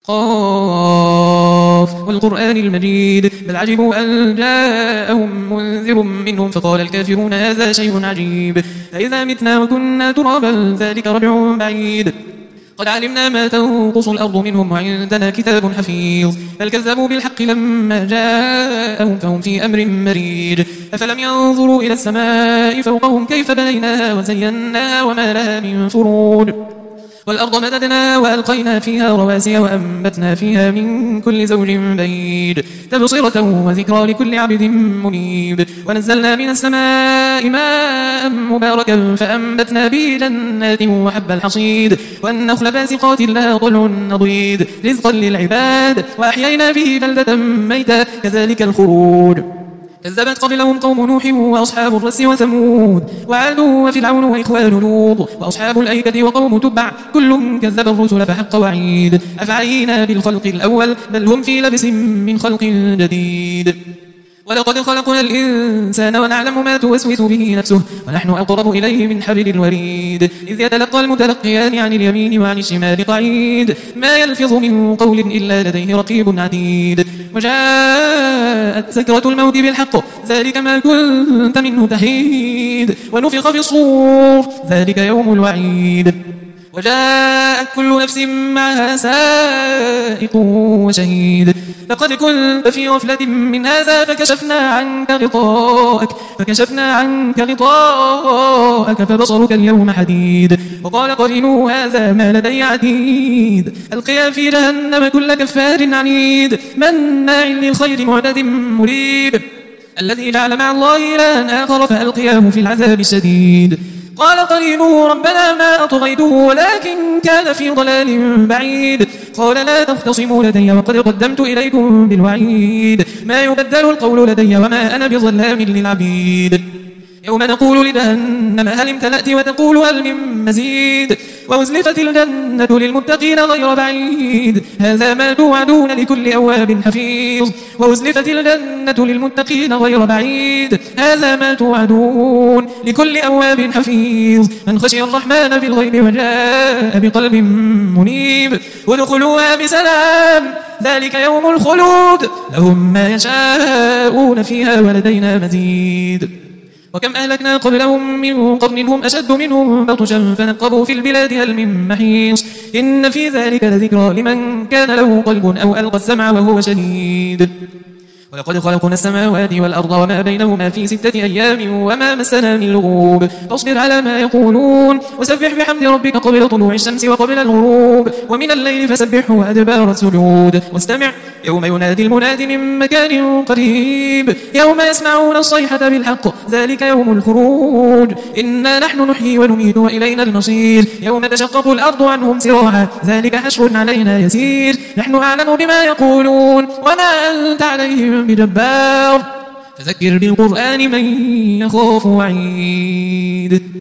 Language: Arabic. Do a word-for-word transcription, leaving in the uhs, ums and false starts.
قاف والقرآن المجيد بل عجبوا أن جاءهم منذر منهم فقال الكافرون هذا شيء عجيب أإذا متنا وكنا ترابا ذلك رجع بعيد قد علمنا ما تنقص الأرض منهم وعندنا كتاب حفيظ بل كذبوا بالحق لما جاءهم فهم في أمر مريج أفلم ينظروا إلى السماء فوقهم كيف بنيناها وزيناها وما لها من فروج والأرض مددنا وألقينا فيها رواسي وأنبتنا فيها من كل زوج بهيج تبصرة وذكرى لكل عبد منيب ونزلنا من السماء ماء مباركا فأنبتنا به جنات وحب الحصيد والنخل باسقات لها طلع نضيد رزقا للعباد وأحيينا به بلدة ميتا كذلك الخروج كذبت قبلهم قوم نوح وأصحاب الرس وثمود وعاد وفرعون وإخوان لوط وأصحاب الأيكة وقوم تبع كل كذب الرسل فحق وعيد أفعينا بالخلق الأول بل هم في لبس من خلق جديد ولقد خلقنا الإنسان ونعلم ما توسوس به نفسه ونحن أقرب إليه من حبل الوريد إذ يتلقى المتلقيان عن اليمين وعن الشمال قعيد ما يلفظ من قول إلا لديه رقيب عتيد وجاءت سكرة الموت بالحق ذلك ما كنت منه تحيد ونفخ في الصور ذلك يوم الوعيد وجاءت كل نفس معها سائق وشهيد لقد كنت في غفلة من هذا فكشفنا عنك غطاءك فكشفنا عنك غطاءك فبصرك اليوم حديد وقال قرينه هذا ما لدي عتيد القيا في جهنم كل كفار عنيد مناع للخير معتد مريب الذي جعل مع الله إلها آخر فألقياه في العذاب الشديد قال قرينه ربنا ما أطغيته ولكن كان في ضلال بعيد قال لا تختصموا لدي وقد قدمت إليكم بالوعيد ما يبدل القول لدي وما أنا بظلام للعبيد يوم نقول لجهنم هل امتلأت وتقول هل من مزيد وأزلفت الجنة للمتقين غير بعيد هذا ما توعدون لكل أواب حفيظ وأزلفت الجنة للمتقين غير بعيد هذا ما توعدون لكل أواب حفيظ من خشي الرحمن بالغيب وجاء بقلب منيب وادخلوها بسلام ذلك يوم الخلود لهم ما يشاءون فيها ولدينا مزيد وكم أهلكنا قبلهم من قرن هم أشد منهم بطشا فنقبوا في البلاد هل من محيص إن في ذلك لذكرى لمن كان له قلب أو ألقى السمع وهو شهيد ولقد خلقنا السماوات والأرض وما بينهما في ستة أيام وما مسنا من لغوب فاصبر على ما يقولون وسبح بحمد ربك قبل طلوع الشمس وقبل الغروب ومن الليل فسبحه وأدبار السجود واستمع يوم ينادي المناد من مكان قريب يوم يسمعون الصيحة بالحق ذلك يوم الخروج إنا نحن نحيي ونميت وإلينا المصير يوم تشقق الأرض عنهم سراعا ذلك حشر علينا يسير نحن أعلم بما يقولون وما أنت عليهم بجبار فذكر بالقرآن من يخاف وعيد